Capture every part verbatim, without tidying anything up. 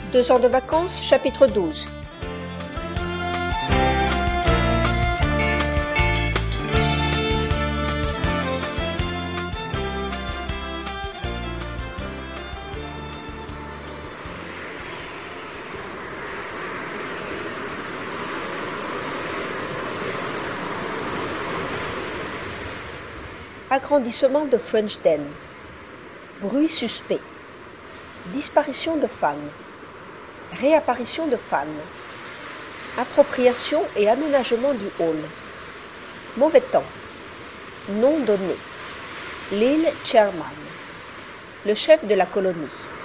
Deux ans de vacances, chapitre douze. Agrandissement de French Den. Bruit suspect. Disparition de Fan. Réapparition de Fan. Appropriation et aménagement du hall. Mauvais temps. Nom donné. L'île Chairman. Le chef de la colonie.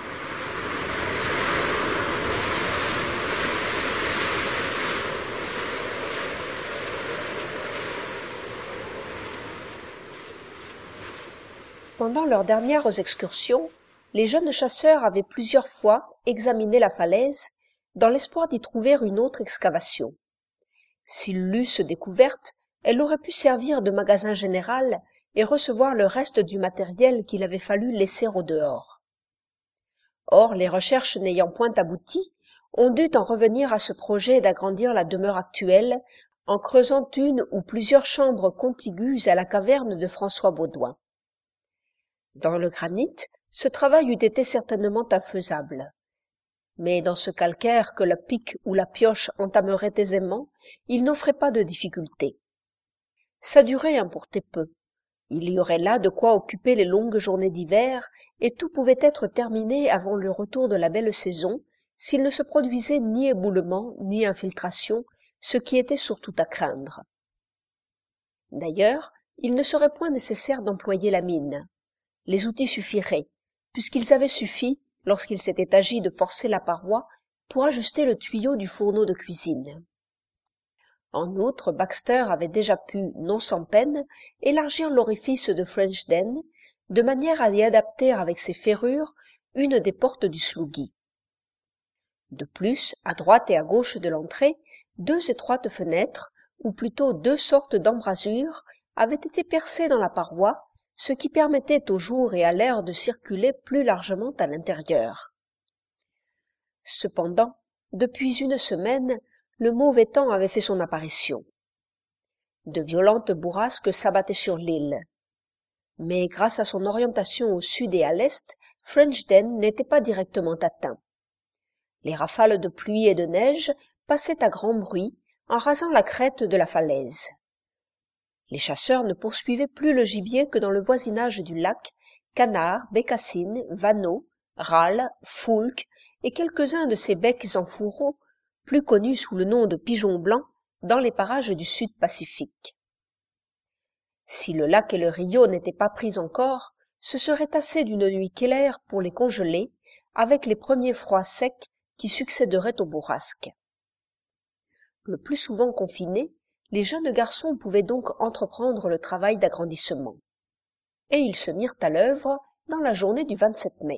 Pendant leurs dernières excursions, les jeunes chasseurs avaient plusieurs fois examiné la falaise dans l'espoir d'y trouver une autre excavation. S'ils l'eussent découverte, elle aurait pu servir de magasin général et recevoir le reste du matériel qu'il avait fallu laisser au dehors. Or, les recherches n'ayant point abouti, on dut en revenir à ce projet d'agrandir la demeure actuelle en creusant une ou plusieurs chambres contiguës à la caverne de François Baudouin. Dans le granit, ce travail eût été certainement infaisable. Mais dans ce calcaire que la pique ou la pioche entamerait aisément, il n'offrait pas de difficulté. Sa durée importait peu. Il y aurait là de quoi occuper les longues journées d'hiver, et tout pouvait être terminé avant le retour de la belle saison, s'il ne se produisait ni éboulement ni infiltration, ce qui était surtout à craindre. D'ailleurs, il ne serait point nécessaire d'employer la mine. Les outils suffiraient, puisqu'ils avaient suffi, lorsqu'il s'était agi de forcer la paroi, pour ajuster le tuyau du fourneau de cuisine. En outre, Baxter avait déjà pu, non sans peine, élargir l'orifice de French Den, de manière à y adapter avec ses ferrures une des portes du sloughi. De plus, à droite et à gauche de l'entrée, deux étroites fenêtres, ou plutôt deux sortes d'embrasures, avaient été percées dans la paroi, ce qui permettait au jour et à l'air de circuler plus largement à l'intérieur. Cependant, depuis une semaine, le mauvais temps avait fait son apparition. De violentes bourrasques s'abattaient sur l'île. Mais grâce à son orientation au sud et à l'est, French Den n'était pas directement atteint. Les rafales de pluie et de neige passaient à grand bruit en rasant la crête de la falaise. Les chasseurs ne poursuivaient plus le gibier que dans le voisinage du lac, canards, bécassines, vanneaux, râles, foulques et quelques-uns de ces becs en fourreau, plus connus sous le nom de pigeons blancs, dans les parages du sud Pacifique. Si le lac et le rio n'étaient pas pris encore, ce serait assez d'une nuit claire pour les congeler, avec les premiers froids secs qui succéderaient aux bourrasques. Le plus souvent confinés, les jeunes garçons pouvaient donc entreprendre le travail d'agrandissement. Et ils se mirent à l'œuvre dans la journée du vingt-sept mai.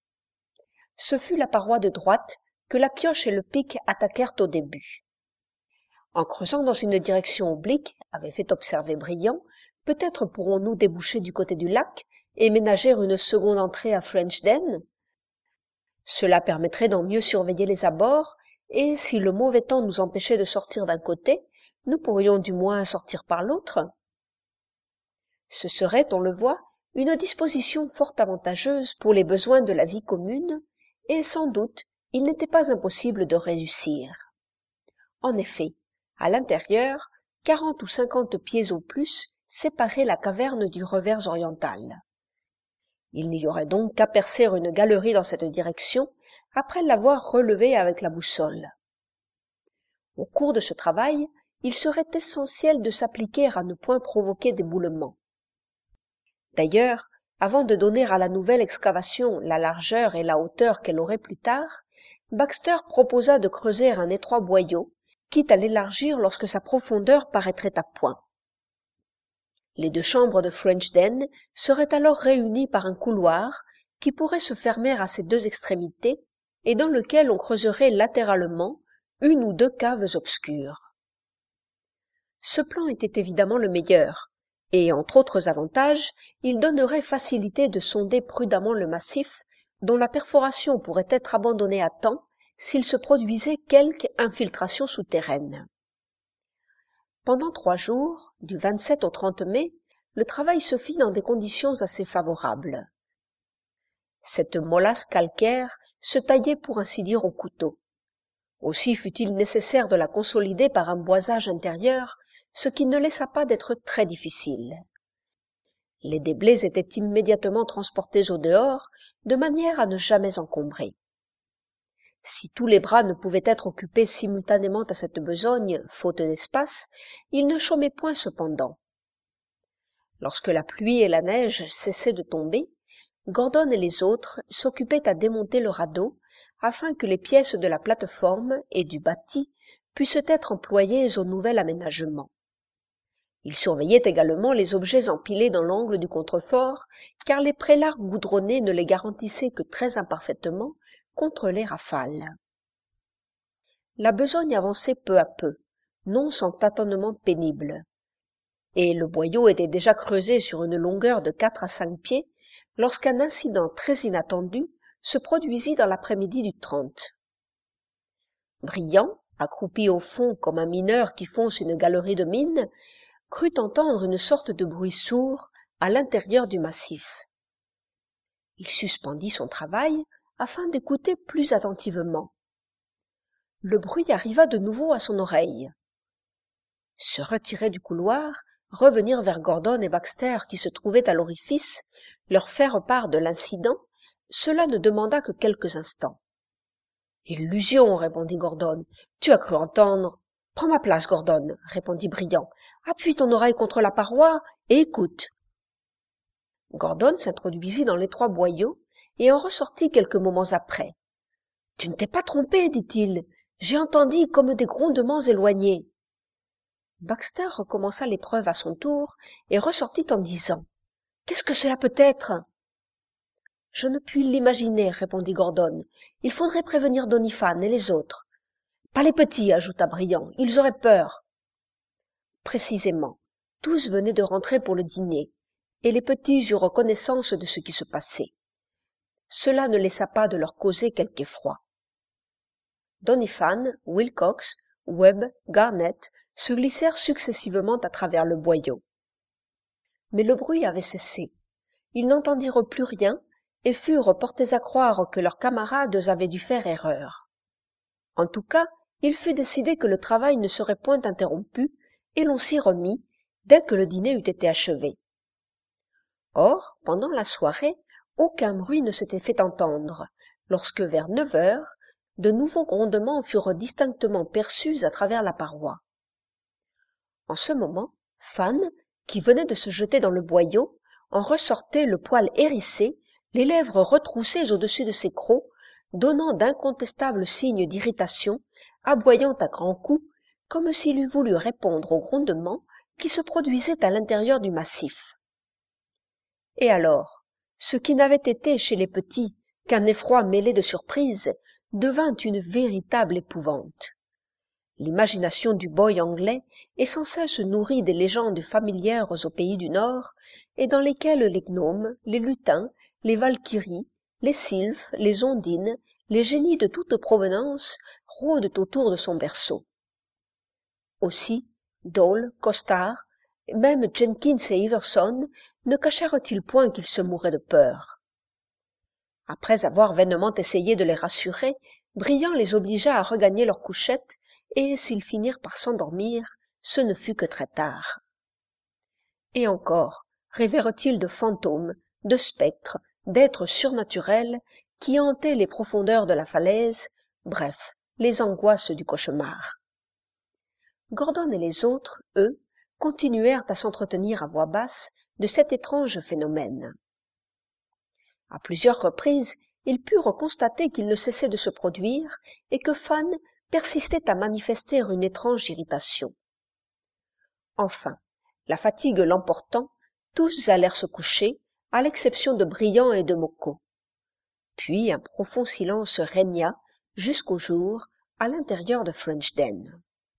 Ce fut la paroi de droite que la pioche et le pic attaquèrent au début. En creusant dans une direction oblique, avait fait observer Briand, peut-être pourrons-nous déboucher du côté du lac et ménager une seconde entrée à French Den. Cela permettrait d'en mieux surveiller les abords, et si le mauvais temps nous empêchait de sortir d'un côté, nous pourrions du moins sortir par l'autre. Ce serait, on le voit, une disposition fort avantageuse pour les besoins de la vie commune, et sans doute il n'était pas impossible de réussir. En effet, à l'intérieur, quarante ou cinquante pieds au plus séparaient la caverne du revers oriental. Il n'y aurait donc qu'à percer une galerie dans cette direction, après l'avoir relevée avec la boussole. Au cours de ce travail, il serait essentiel de s'appliquer à ne point provoquer d'éboulement. D'ailleurs, avant de donner à la nouvelle excavation la largeur et la hauteur qu'elle aurait plus tard, Baxter proposa de creuser un étroit boyau, quitte à l'élargir lorsque sa profondeur paraîtrait à point. Les deux chambres de French Den seraient alors réunies par un couloir qui pourrait se fermer à ses deux extrémités et dans lequel on creuserait latéralement une ou deux caves obscures. Ce plan était évidemment le meilleur, et, entre autres avantages, il donnerait facilité de sonder prudemment le massif, dont la perforation pourrait être abandonnée à temps s'il se produisait quelque infiltration souterraine. Pendant trois jours, du vingt-sept au trente mai, le travail se fit dans des conditions assez favorables. Cette molasse calcaire se taillait pour ainsi dire au couteau. Aussi fut-il nécessaire de la consolider par un boisage intérieur, ce qui ne laissa pas d'être très difficile. Les déblais étaient immédiatement transportés au dehors, de manière à ne jamais encombrer. Si tous les bras ne pouvaient être occupés simultanément à cette besogne, faute d'espace, il ne chômait point cependant. Lorsque la pluie et la neige cessaient de tomber, Gordon et les autres s'occupaient à démonter le radeau, afin que les pièces de la plate-forme et du bâti puissent être employées au nouvel aménagement. Ils surveillaient également les objets empilés dans l'angle du contrefort, car les prélards goudronnés ne les garantissaient que très imparfaitement contre les rafales. La besogne avançait peu à peu, non sans tâtonnements pénibles, et le boyau était déjà creusé sur une longueur de quatre à cinq pieds, lorsqu'un incident très inattendu se produisit dans l'après-midi du trente. Briand, accroupi au fond comme un mineur qui fonce une galerie de mine, crut entendre une sorte de bruit sourd à l'intérieur du massif. Il suspendit son travail afin d'écouter plus attentivement. Le bruit arriva de nouveau à son oreille. Se retirer du couloir, revenir vers Gordon et Baxter qui se trouvaient à l'orifice, leur faire part de l'incident, cela ne demanda que quelques instants. « Illusion, répondit Gordon. Tu as cru entendre. Prends ma place, Gordon, répondit Briand. Appuie ton oreille contre la paroi et écoute. Gordon s'introduisit dans l'étroit boyau et en ressortit quelques moments après. « Tu ne t'es pas trompé, dit-il. J'ai entendu comme des grondements éloignés. » Baxter recommença l'épreuve à son tour et ressortit en disant « Qu'est-ce que cela peut être ?» « Je ne puis l'imaginer, répondit Gordon. Il faudrait prévenir Doniphan et les autres. »« Pas les petits, ajouta Briand, ils auraient peur. » Précisément, tous venaient de rentrer pour le dîner, et les petits eurent connaissance de ce qui se passait. Cela ne laissa pas de leur causer quelque effroi. Doniphan, Wilcox, Webb, Garnett se glissèrent successivement à travers le boyau. Mais le bruit avait cessé. Ils n'entendirent plus rien et furent portés à croire que leurs camarades avaient dû faire erreur. En tout cas, il fut décidé que le travail ne serait point interrompu, et l'on s'y remit dès que le dîner eut été achevé. Or, pendant la soirée, aucun bruit ne s'était fait entendre, lorsque vers neuf heures, de nouveaux grondements furent distinctement perçus à travers la paroi. En ce moment, Fan, qui venait de se jeter dans le boyau, en ressortait le poil hérissé, les lèvres retroussées au-dessus de ses crocs, donnant d'incontestables signes d'irritation, aboyant à grands coups, comme s'il eût voulu répondre aux grondements qui se produisaient à l'intérieur du massif. Et alors, ce qui n'avait été chez les petits qu'un effroi mêlé de surprise devint une véritable épouvante. L'imagination du boy anglais est sans cesse nourrie des légendes familières aux pays du Nord, et dans lesquelles les gnomes, les lutins, les valkyries, les sylphes, les ondines, les génies de toute provenance rôdent autour de son berceau. Aussi, Dole, Costard, même Jenkins et Iverson ne cachèrent-ils point qu'ils se mouraient de peur. Après avoir vainement essayé de les rassurer, Briand les obligea à regagner leur couchette, et s'ils finirent par s'endormir, ce ne fut que très tard. Et encore, rêvèrent-ils de fantômes, de spectres, d'êtres surnaturels qui hantaient les profondeurs de la falaise, bref, les angoisses du cauchemar. Gordon et les autres, eux, continuèrent à s'entretenir à voix basse de cet étrange phénomène. À plusieurs reprises, ils purent constater qu'il ne cessait de se produire et que Fan persistait à manifester une étrange irritation. Enfin, la fatigue l'emportant, tous allèrent se coucher, à l'exception de Briand et de Mocco. Puis un profond silence régna jusqu'au jour à l'intérieur de French Den.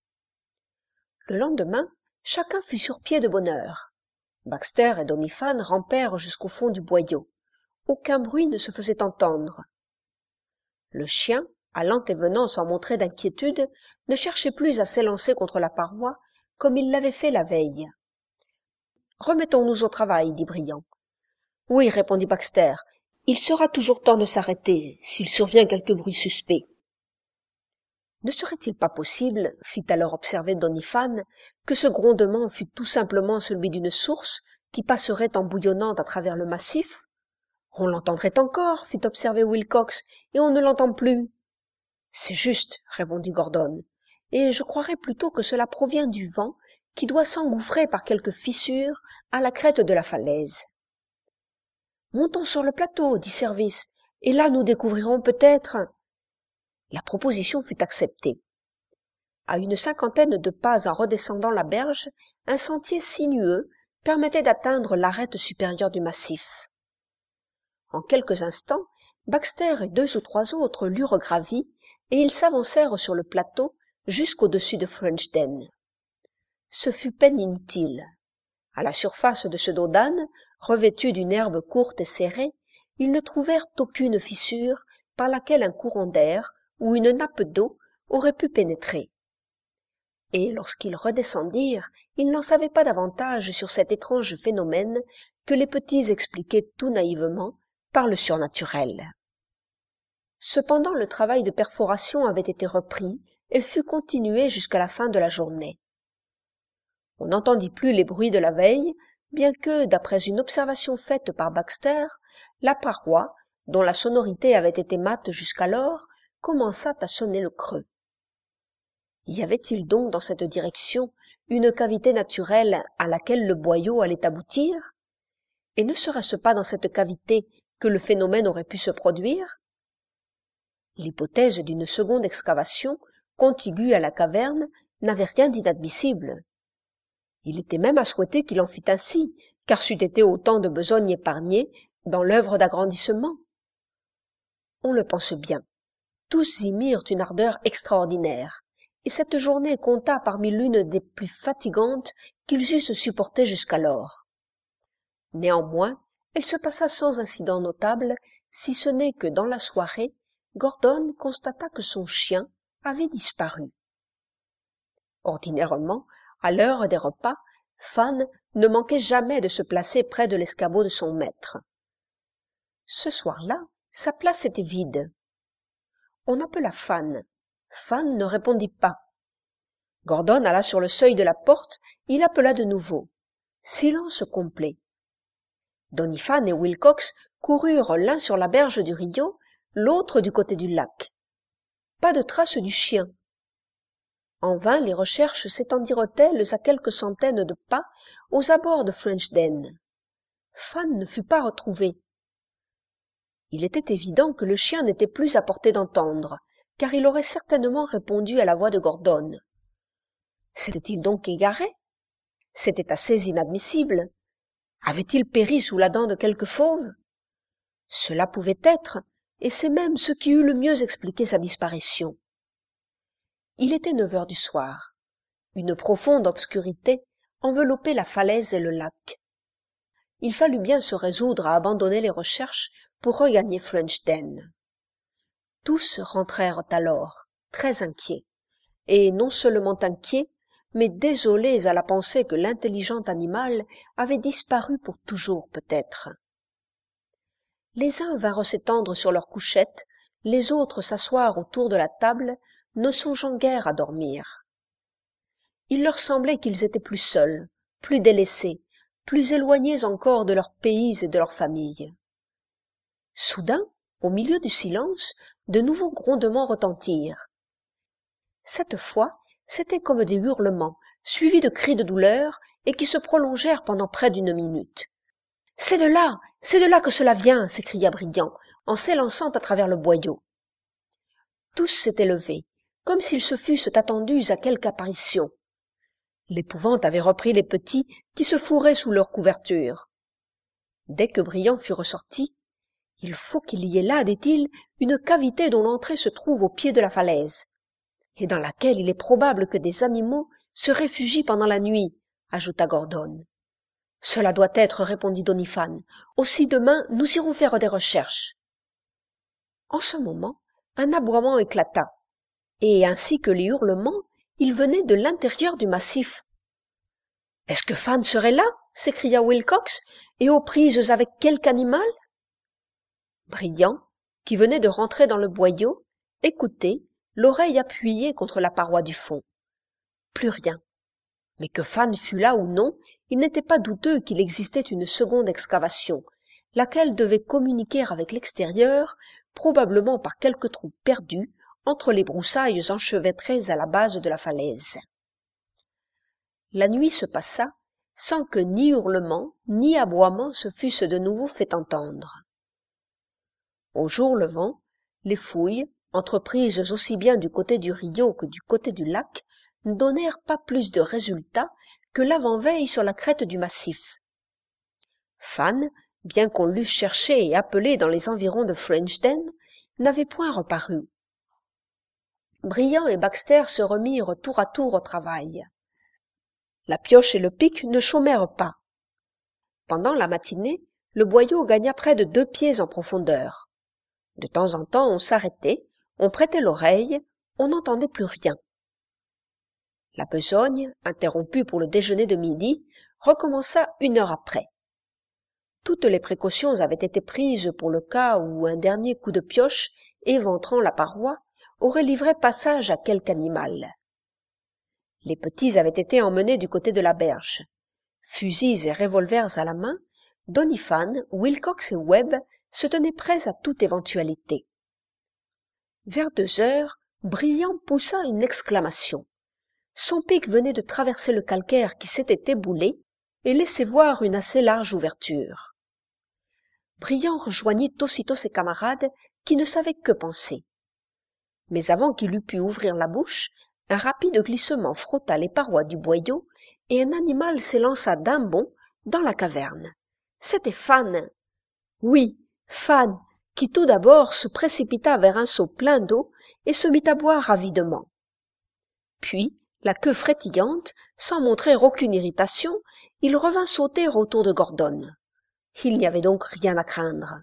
Le lendemain, chacun fut sur pied de bonne heure. Baxter et Doniphan rampèrent jusqu'au fond du boyau. Aucun bruit ne se faisait entendre. Le chien, allant et venant sans montrer d'inquiétude, ne cherchait plus à s'élancer contre la paroi comme il l'avait fait la veille. « Remettons-nous au travail, » dit Briand. « Oui, » répondit Baxter, « il sera toujours temps de s'arrêter s'il survient quelque bruit suspect. » Ne serait-il pas possible, fit alors observer Doniphan, que ce grondement fût tout simplement celui d'une source qui passerait en bouillonnant à travers le massif? On l'entendrait encore, fit observer Wilcox, et on ne l'entend plus. C'est juste, répondit Gordon, et je croirais plutôt que cela provient du vent qui doit s'engouffrer par quelque fissure à la crête de la falaise. Montons sur le plateau, dit Service, et là nous découvrirons peut-être. La proposition fut acceptée. À une cinquantaine de pas en redescendant la berge, un sentier sinueux permettait d'atteindre l'arête supérieure du massif. En quelques instants, Baxter et deux ou trois autres l'eurent gravi, et ils s'avancèrent sur le plateau jusqu'au-dessus de Frenchden. Ce fut peine inutile. À la surface de ce dos d'âne, revêtu d'une herbe courte et serrée, ils ne trouvèrent aucune fissure par laquelle un courant d'air ou une nappe d'eau aurait pu pénétrer. Et lorsqu'ils redescendirent, ils n'en savaient pas davantage sur cet étrange phénomène que les petits expliquaient tout naïvement par le surnaturel. Cependant, le travail de perforation avait été repris et fut continué jusqu'à la fin de la journée. On n'entendit plus les bruits de la veille, bien que, d'après une observation faite par Baxter, la paroi, dont la sonorité avait été mate jusqu'alors, commença à sonner le creux. Y avait-il donc dans cette direction une cavité naturelle à laquelle le boyau allait aboutir? Et ne serait-ce pas dans cette cavité que le phénomène aurait pu se produire? L'hypothèse d'une seconde excavation, contiguë à la caverne, n'avait rien d'inadmissible. Il était même à souhaiter qu'il en fût ainsi, car c'eût été autant de besogne épargnée dans l'œuvre d'agrandissement. On le pense bien. Tous y mirent une ardeur extraordinaire, et cette journée compta parmi l'une des plus fatigantes qu'ils eussent supportées jusqu'alors. Néanmoins, elle se passa sans incident notable, si ce n'est que dans la soirée, Gordon constata que son chien avait disparu. Ordinairement, à l'heure des repas, Fan ne manquait jamais de se placer près de l'escabeau de son maître. Ce soir-là, sa place était vide. On appela Fan. Fan ne répondit pas. Gordon alla sur le seuil de la porte, il appela de nouveau. Silence complet. Doniphan et Wilcox coururent l'un sur la berge du Rio, l'autre du côté du lac. Pas de trace du chien. En vain les recherches s'étendirent-elles à quelques centaines de pas aux abords de Frenchden. Fan ne fut pas retrouvé. Il était évident que le chien n'était plus à portée d'entendre, car il aurait certainement répondu à la voix de Gordon. S'était-il donc égaré? C'était assez inadmissible. Avait-il péri sous la dent de quelque fauve? Cela pouvait être, et c'est même ce qui eût le mieux expliqué sa disparition. Il était neuf heures du soir. Une profonde obscurité enveloppait la falaise et le lac. Il fallut bien se résoudre à abandonner les recherches pour regagner Frenchden. Tous rentrèrent alors, très inquiets, et non seulement inquiets, mais désolés à la pensée que l'intelligent animal avait disparu pour toujours peut-être. Les uns vinrent s'étendre sur leurs couchettes, les autres s'asseoir autour de la table, ne songeant guère à dormir. Il leur semblait qu'ils étaient plus seuls, plus délaissés, plus éloignés encore de leur pays et de leur famille. Soudain, au milieu du silence, de nouveaux grondements retentirent. Cette fois, c'étaient comme des hurlements, suivis de cris de douleur, et qui se prolongèrent pendant près d'une minute. « C'est de là, c'est de là que cela vient !» s'écria Briand, en s'élançant à travers le boyau. Tous s'étaient levés, comme s'ils se fussent attendus à quelque apparition. L'épouvante avait repris les petits qui se fourraient sous leur couverture. Dès que Briand fut ressorti, « Il faut qu'il y ait là, dit-il, une cavité dont l'entrée se trouve au pied de la falaise, et dans laquelle il est probable que des animaux se réfugient pendant la nuit, » ajouta Gordon. « Cela doit être, répondit Doniphan. Aussi demain, nous irons faire des recherches. » En ce moment, un aboiement éclata, et ainsi que les hurlements, ils venaient de l'intérieur du massif. « Est-ce que Fan serait là ?» s'écria Wilcox, « et aux prises avec quelque animal ?» Brillant, qui venait de rentrer dans le boyau, écoutait, l'oreille appuyée contre la paroi du fond. Plus rien. Mais que Fan fût là ou non, il n'était pas douteux qu'il existait une seconde excavation, laquelle devait communiquer avec l'extérieur, probablement par quelque trou perdu entre les broussailles enchevêtrées à la base de la falaise. La nuit se passa sans que ni hurlements ni aboiements se fussent de nouveau fait entendre. Au jour levant, les fouilles, entreprises aussi bien du côté du Rio que du côté du lac, ne donnèrent pas plus de résultats que l'avant-veille sur la crête du massif. Fan, bien qu'on l'eût cherché et appelé dans les environs de Frenchden, n'avait point reparu. Brillant et Baxter se remirent tour à tour au travail. La pioche et le pic ne chômèrent pas. Pendant la matinée, le boyau gagna près de deux pieds en profondeur. De temps en temps, on s'arrêtait, on prêtait l'oreille, on n'entendait plus rien. La besogne, interrompue pour le déjeuner de midi, recommença une heure après. Toutes les précautions avaient été prises pour le cas où un dernier coup de pioche, éventrant la paroi, aurait livré passage à quelque animal. Les petits avaient été emmenés du côté de la berge. Fusils et revolvers à la main, Doniphan, Wilcox et Webb se tenaient prêts à toute éventualité. Vers deux heures, Brillant poussa une exclamation. Son pic venait de traverser le calcaire qui s'était éboulé et laissait voir une assez large ouverture. Brillant rejoignit aussitôt ses camarades qui ne savaient que penser. Mais avant qu'il eût pu ouvrir la bouche, un rapide glissement frotta les parois du boyau et un animal s'élança d'un bond dans la caverne. C'était Fan. Oui, Fan, qui tout d'abord se précipita vers un seau plein d'eau et se mit à boire avidement. Puis, la queue frétillante, sans montrer aucune irritation, il revint sauter autour de Gordon. Il n'y avait donc rien à craindre.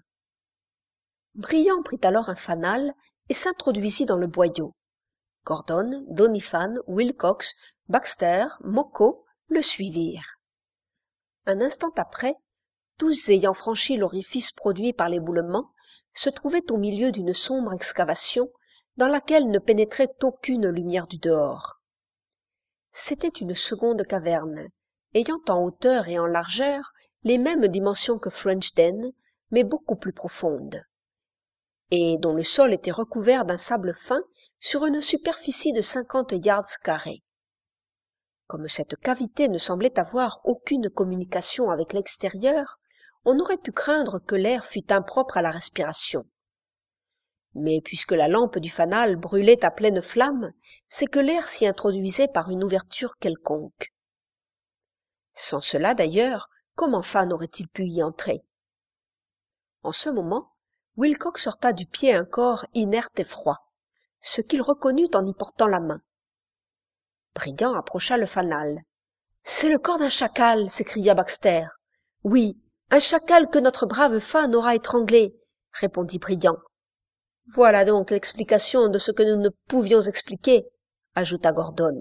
Brillant prit alors un fanal et s'introduisit dans le boyau. Gordon, Doniphan, Wilcox, Baxter, Moko le suivirent. Un instant après, tous ayant franchi l'orifice produit par l'éboulement, se trouvaient au milieu d'une sombre excavation dans laquelle ne pénétrait aucune lumière du dehors. C'était une seconde caverne, ayant en hauteur et en largeur les mêmes dimensions que Frenchden, mais beaucoup plus profonde, et dont le sol était recouvert d'un sable fin sur une superficie de cinquante yards carrés. Comme cette cavité ne semblait avoir aucune communication avec l'extérieur, on aurait pu craindre que l'air fût impropre à la respiration. Mais puisque la lampe du fanal brûlait à pleine flamme, c'est que l'air s'y introduisait par une ouverture quelconque. Sans cela, d'ailleurs, comment Fan aurait-il pu y entrer? En ce moment, Wilcox sorta du pied un corps inerte et froid, ce qu'il reconnut en y portant la main. Brillant approcha le fanal. « C'est le corps d'un chacal !» s'écria Baxter. « Oui, un chacal que notre brave Fan aura étranglé !» répondit Brillant. « Voilà donc l'explication de ce que nous ne pouvions expliquer !» ajouta Gordon.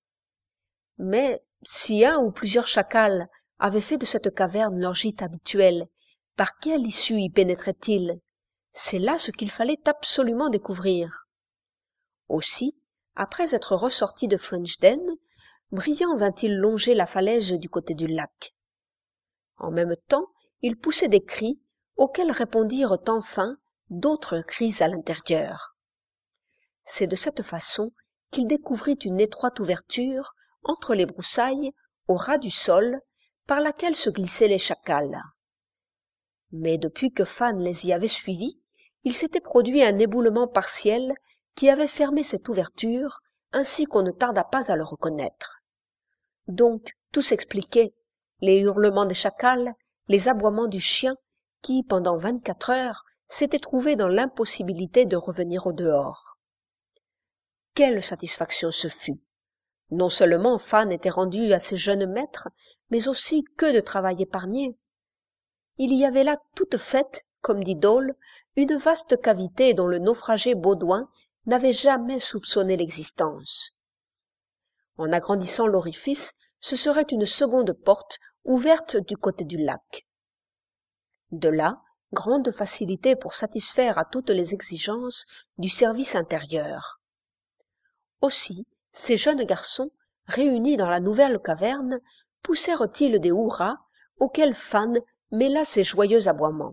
Mais si un ou plusieurs chacals avaient fait de cette caverne leur gîte habituel, par quelle issue y pénétraient-ils? C'est là ce qu'il fallait absolument découvrir. Aussi, après être ressorti de Frenchden, Brillant vint-il longer la falaise du côté du lac. En même temps, il poussait des cris, auxquels répondirent enfin d'autres cris à l'intérieur. C'est de cette façon qu'il découvrit une étroite ouverture entre les broussailles, au ras du sol, par laquelle se glissaient les chacals. Mais depuis que Fan les y avait suivis, il s'était produit un éboulement partiel qui avait fermé cette ouverture, ainsi qu'on ne tarda pas à le reconnaître. Donc tout s'expliquait, les hurlements des chacals, les aboiements du chien, qui, pendant vingt-quatre heures, s'était trouvé dans l'impossibilité de revenir au dehors. Quelle satisfaction ce fut! Non seulement Fan était rendu à ses jeunes maîtres, mais aussi que de travail épargné. Il y avait là toute faite comme dit Dole, une vaste cavité dont le naufragé Baudouin n'avait jamais soupçonné l'existence. En agrandissant l'orifice, ce serait une seconde porte ouverte du côté du lac. De là, grande facilité pour satisfaire à toutes les exigences du service intérieur. Aussi, ces jeunes garçons, réunis dans la nouvelle caverne, poussèrent-ils des hurrahs auxquels Fan mêla ses joyeux aboiements.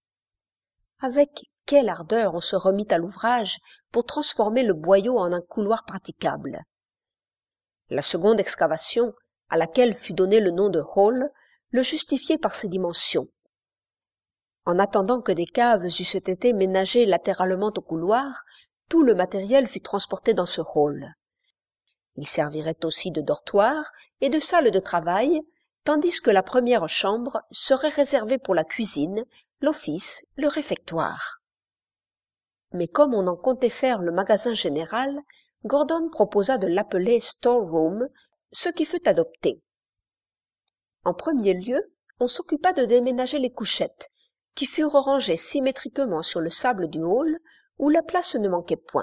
Avec quelle ardeur on se remit à l'ouvrage pour transformer le boyau en un couloir praticable. La seconde excavation, à laquelle fut donné le nom de hall, le justifiait par ses dimensions. En attendant que des caves eussent été ménagées latéralement au couloir, tout le matériel fut transporté dans ce hall. Il servirait aussi de dortoir et de salle de travail, tandis que la première chambre serait réservée pour la cuisine, l'office, le réfectoire. Mais comme on en comptait faire le magasin général, Gordon proposa de l'appeler storeroom, ce qui fut adopté. En premier lieu, on s'occupa de déménager les couchettes, qui furent rangées symétriquement sur le sable du hall, où la place ne manquait point.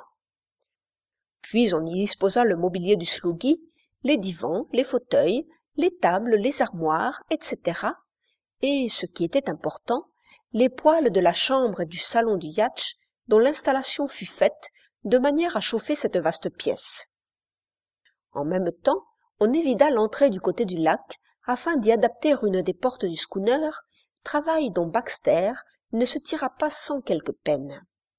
Puis on y disposa le mobilier du sloughi, les divans, les fauteuils, les tables, les armoires, et cetera, et, ce qui était important, les poêles de la chambre et du salon du yacht, dont l'installation fut faite de manière à chauffer cette vaste pièce. En même temps, on évida l'entrée du côté du lac, afin d'y adapter une des portes du schooner, travail dont Baxter ne se tira pas sans quelque peine.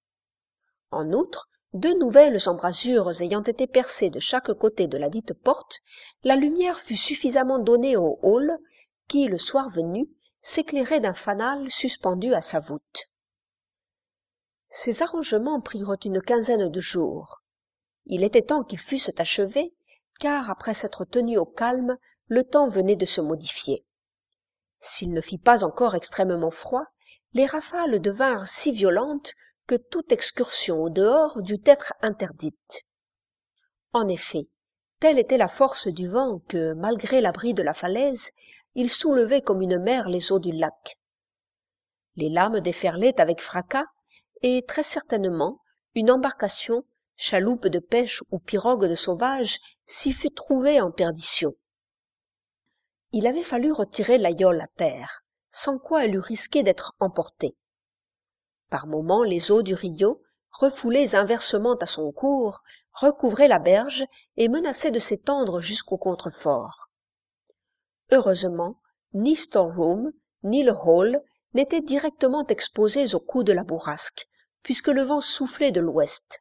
En outre, deux nouvelles embrasures ayant été percées de chaque côté de la dite porte, la lumière fut suffisamment donnée au hall, qui, le soir venu, s'éclairait d'un fanal suspendu à sa voûte. Ces arrangements prirent une quinzaine de jours. Il était temps qu'ils fussent achevés, car après s'être tenus au calme, le temps venait de se modifier. S'il ne fit pas encore extrêmement froid, les rafales devinrent si violentes que toute excursion au dehors dut être interdite. En effet, telle était la force du vent que, malgré l'abri de la falaise, il soulevait comme une mer les eaux du lac. Les lames déferlaient avec fracas, et très certainement une embarcation, chaloupe de pêche ou pirogue de sauvage, s'y fut trouvée en perdition. Il avait fallu retirer la yole à terre, sans quoi elle eût risqué d'être emportée. Par moments, les eaux du Rio, refoulées inversement à son cours, recouvraient la berge et menaçaient de s'étendre jusqu'au contrefort. Heureusement, ni storeroom, ni le hall n'étaient directement exposés au coup de la bourrasque, puisque le vent soufflait de l'ouest.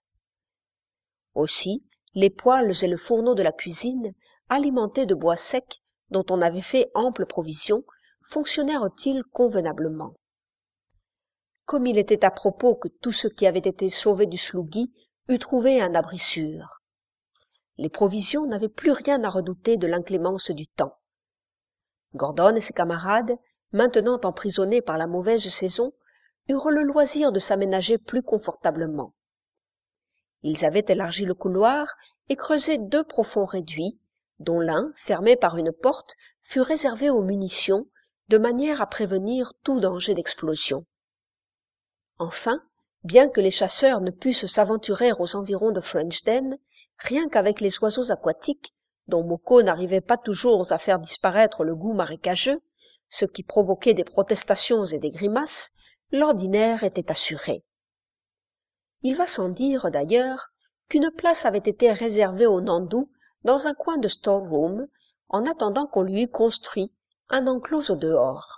Aussi, les poêles et le fourneau de la cuisine, alimentés de bois sec, dont on avait fait ample provision, fonctionnèrent-ils convenablement. Comme il était à propos que tout ce qui avait été sauvé du sloughi eût trouvé un abri sûr. Les provisions n'avaient plus rien à redouter de l'inclémence du temps. Gordon et ses camarades, maintenant emprisonnés par la mauvaise saison, eurent le loisir de s'aménager plus confortablement. Ils avaient élargi le couloir et creusé deux profonds réduits, dont l'un, fermé par une porte, fut réservé aux munitions, de manière à prévenir tout danger d'explosion. Enfin, bien que les chasseurs ne pussent s'aventurer aux environs de Frenchden, rien qu'avec les oiseaux aquatiques, dont Moko n'arrivait pas toujours à faire disparaître le goût marécageux, ce qui provoquait des protestations et des grimaces, l'ordinaire était assuré. Il va sans dire, d'ailleurs, qu'une place avait été réservée au Nandou dans un coin de storeroom, en attendant qu'on lui eût construit un enclos au dehors.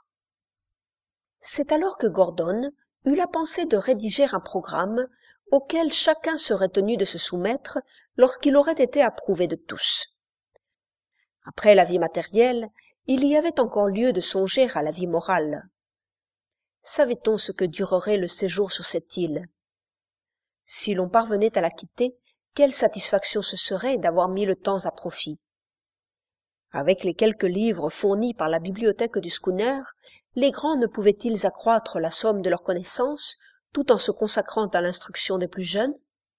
C'est alors que Gordon eut la pensée de rédiger un programme auquel chacun serait tenu de se soumettre lorsqu'il aurait été approuvé de tous. Après la vie matérielle, il y avait encore lieu de songer à la vie morale. Savait-on ce que durerait le séjour sur cette île? Si l'on parvenait à la quitter, quelle satisfaction ce serait d'avoir mis le temps à profit. Avec les quelques livres fournis par la bibliothèque du schooner, les grands ne pouvaient-ils accroître la somme de leurs connaissances tout en se consacrant à l'instruction des plus jeunes?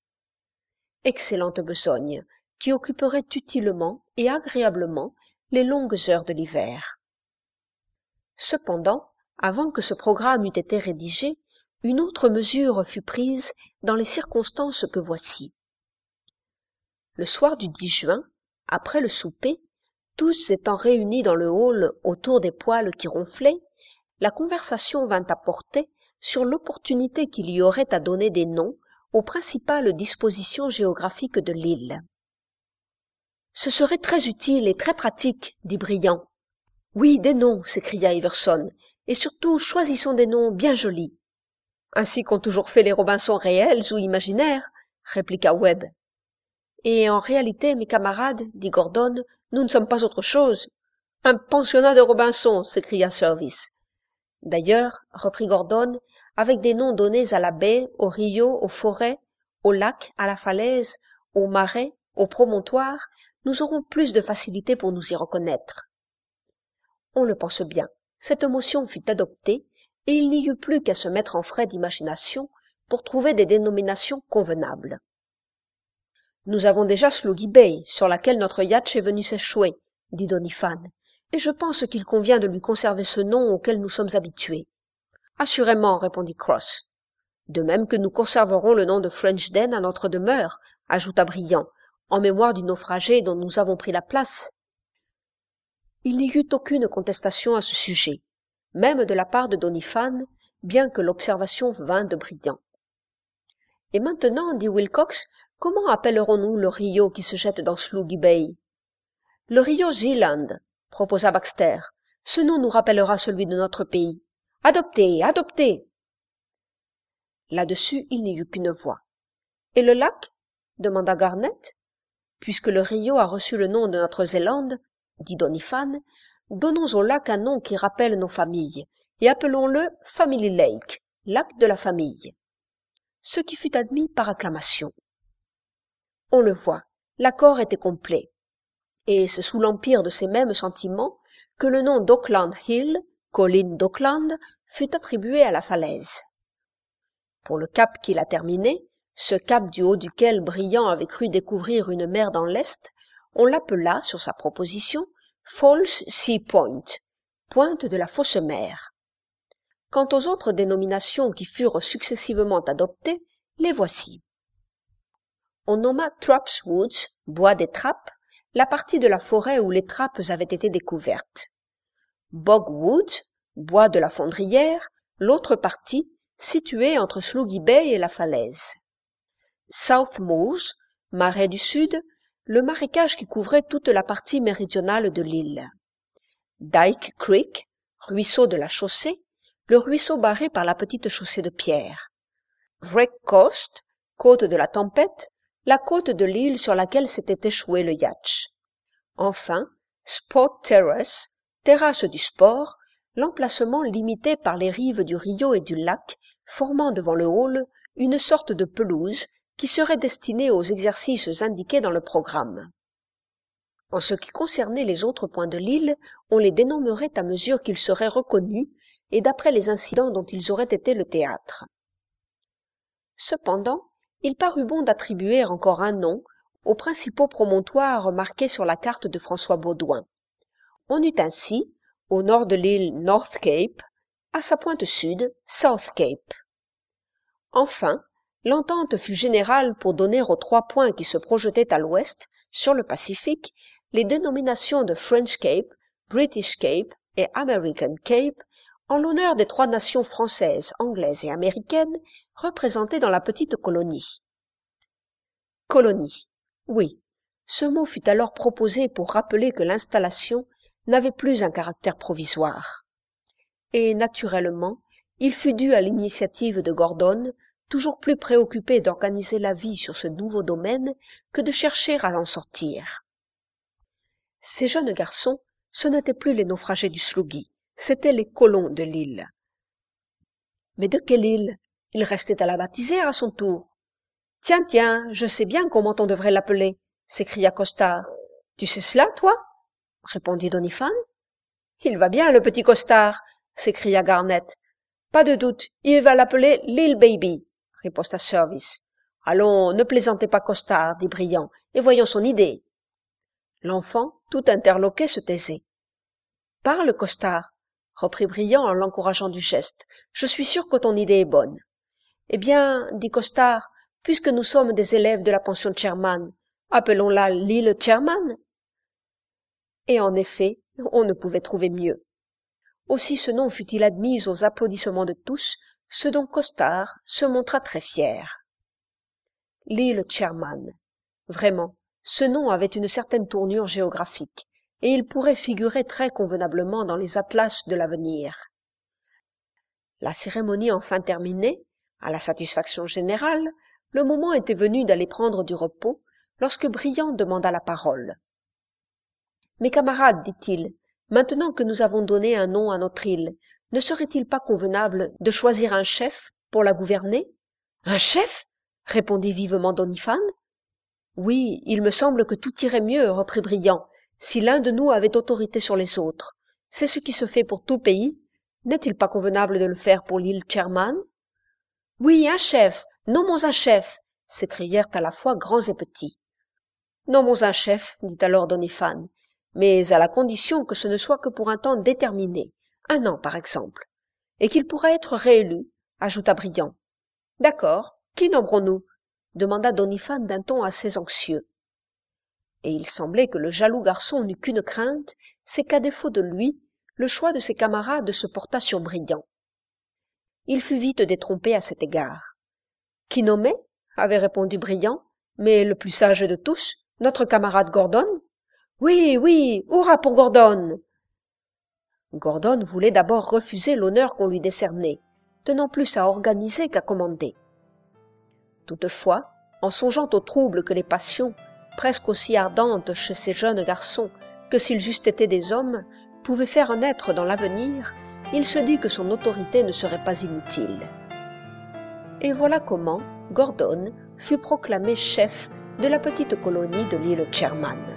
Excellente besogne, qui occuperait utilement et agréablement les longues heures de l'hiver. Cependant, avant que ce programme eût été rédigé, Une autre mesure fut prise dans les circonstances que voici. Le soir du dix juin, après le souper, tous étant réunis dans le hall autour des poêles qui ronflaient, la conversation vint à porter sur l'opportunité qu'il y aurait à donner des noms aux principales dispositions géographiques de l'île. « Ce serait très utile et très pratique, » dit Briand. « Oui, des noms, » s'écria Everson, « et surtout choisissons des noms bien jolis. »« Ainsi qu'ont toujours fait les Robinson réels ou imaginaires, » répliqua Webb. « Et en réalité, mes camarades, dit Gordon, nous ne sommes pas autre chose. »« Un pensionnat de Robinson, » s'écria Service. « D'ailleurs, reprit Gordon, avec des noms donnés à la baie, au rio, aux forêts, au lac, à la falaise, au marais, au promontoire, nous aurons plus de facilité pour nous y reconnaître. On le pense bien, cette motion fut adoptée, et il n'y eut plus qu'à se mettre en frais d'imagination pour trouver des dénominations convenables. Nous avons déjà Sloggy Bay, sur laquelle notre yacht est venu s'échouer, dit Doniphan, et je pense qu'il convient de lui conserver ce nom auquel nous sommes habitués. Assurément, répondit Cross. De même que nous conserverons le nom de French Den à notre demeure, ajouta Briand, en mémoire du naufragé dont nous avons pris la place. Il n'y eut aucune contestation à ce sujet, même de la part de Doniphan, bien que l'observation vînt de Briand. Et maintenant, dit Wilcox, comment appellerons-nous le rio qui se jette dans Sloggy Bay? Le rio Zealand, proposa Baxter. Ce nom nous rappellera celui de notre pays. Adoptez, adoptez. Là-dessus, il n'y eut qu'une voix. Et le lac? Demanda Garnett. Puisque le rio a reçu le nom de notre Zélande, dit Doniphan, donnons au lac un nom qui rappelle nos familles, et appelons-le Family Lake, lac de la famille. Ce qui fut admis par acclamation. On le voit, l'accord était complet, et c'est sous l'empire de ces mêmes sentiments que le nom d'Auckland Hill, colline d'Auckland, fut attribué à la falaise. Pour le cap qui la terminait, ce cap du haut duquel Briand avait cru découvrir une mer dans l'est, on l'appela, sur sa proposition, False Sea Point, pointe de la fausse mer. Quant aux autres dénominations qui furent successivement adoptées, les voici. On nomma Trapp's Woods, bois des trappes, la partie de la forêt où les trappes avaient été découvertes. Bog Woods, bois de la fondrière, l'autre partie, située entre Sloggy Bay et la falaise. South Moors, marais du sud, le marécage qui couvrait toute la partie méridionale de l'île. Dyke Creek, ruisseau de la chaussée, le ruisseau barré par la petite chaussée de pierre. Wreck Coast, côte de la tempête, la côte de l'île sur laquelle s'était échoué le yacht. Enfin, Sport Terrace, terrasse du sport, l'emplacement limité par les rives du rio et du lac, formant devant le hall une sorte de pelouse qui serait destinée aux exercices indiqués dans le programme. En ce qui concernait les autres points de l'île, on les dénommerait à mesure qu'ils seraient reconnus et d'après les incidents dont ils auraient été le théâtre. Cependant, il parut bon d'attribuer encore un nom aux principaux promontoires marqués sur la carte de François Baudouin. On eut ainsi, au nord de l'île North Cape, à sa pointe sud, South Cape. Enfin, l'entente fut générale pour donner aux trois points qui se projetaient à l'ouest, sur le Pacifique, les dénominations de French Cape, British Cape et American Cape, en l'honneur des trois nations françaises, anglaises et américaines représentées dans la petite colonie. Colonie. Oui, ce mot fut alors proposé pour rappeler que l'installation n'avait plus un caractère provisoire. Et, naturellement, il fut dû à l'initiative de Gordon, toujours plus préoccupé d'organiser la vie sur ce nouveau domaine que de chercher à en sortir. Ces jeunes garçons, ce n'étaient plus les naufragés du Sloggy, c'étaient les colons de l'île. Mais de quelle île? Il restait à la baptiser à son tour. « Tiens, tiens, je sais bien comment on devrait l'appeler, » s'écria Costard. « Tu sais cela, toi ?» répondit Doniphan. « Il va bien, le petit Costard » s'écria Garnett. « Pas de doute, il va l'appeler Lil Baby » riposta Service. « Allons, ne plaisantez pas, Costard, » dit Briand, « et voyons son idée. » L'enfant, tout interloqué, se taisait. « Parle, Costard, » reprit Briand en l'encourageant du geste. « Je suis sûr que ton idée est bonne. » Eh bien, dit Costard, puisque nous sommes des élèves de la pension Sherman, appelons-la l'île Sherman. Et en effet, on ne pouvait trouver mieux. Aussi ce nom fut-il admis aux applaudissements de tous, ce dont Costard se montra très fier. L'île Sherman. Vraiment, ce nom avait une certaine tournure géographique, et il pourrait figurer très convenablement dans les atlas de l'avenir. La cérémonie enfin terminée, à la satisfaction générale, le moment était venu d'aller prendre du repos, lorsque Briand demanda la parole. « Mes camarades, dit-il, maintenant que nous avons donné un nom à notre île, ne serait-il pas convenable de choisir un chef pour la gouverner ?»« Un chef ?» répondit vivement Doniphan. « Oui, il me semble que tout irait mieux, reprit Briand, si l'un de nous avait autorité sur les autres. C'est ce qui se fait pour tout pays. N'est-il pas convenable de le faire pour l'île Sherman ?»« Oui, un chef, nommons un chef !» s'écrièrent à la fois grands et petits. « Nommons un chef, dit alors Doniphan, mais à la condition que ce ne soit que pour un temps déterminé, un an par exemple, et qu'il pourra être réélu, ajouta Briand. « D'accord, qui nommerons-nous » demanda Doniphan d'un ton assez anxieux. Et il semblait que le jaloux garçon n'eût qu'une crainte, c'est qu'à défaut de lui, le choix de ses camarades se portât sur Briand. Il fut vite détrompé à cet égard. « Qui nommait ?» avait répondu Briand, « mais le plus sage de tous, notre camarade Gordon ?»« Oui, oui, hurrah pour Gordon !» Gordon voulait d'abord refuser l'honneur qu'on lui décernait, tenant plus à organiser qu'à commander. Toutefois, en songeant aux troubles que les passions, presque aussi ardentes chez ces jeunes garçons que s'ils eussent été des hommes, pouvaient faire naître dans l'avenir, il se dit que son autorité ne serait pas inutile. Et voilà comment Gordon fut proclamé chef de la petite colonie de l'île Sherman.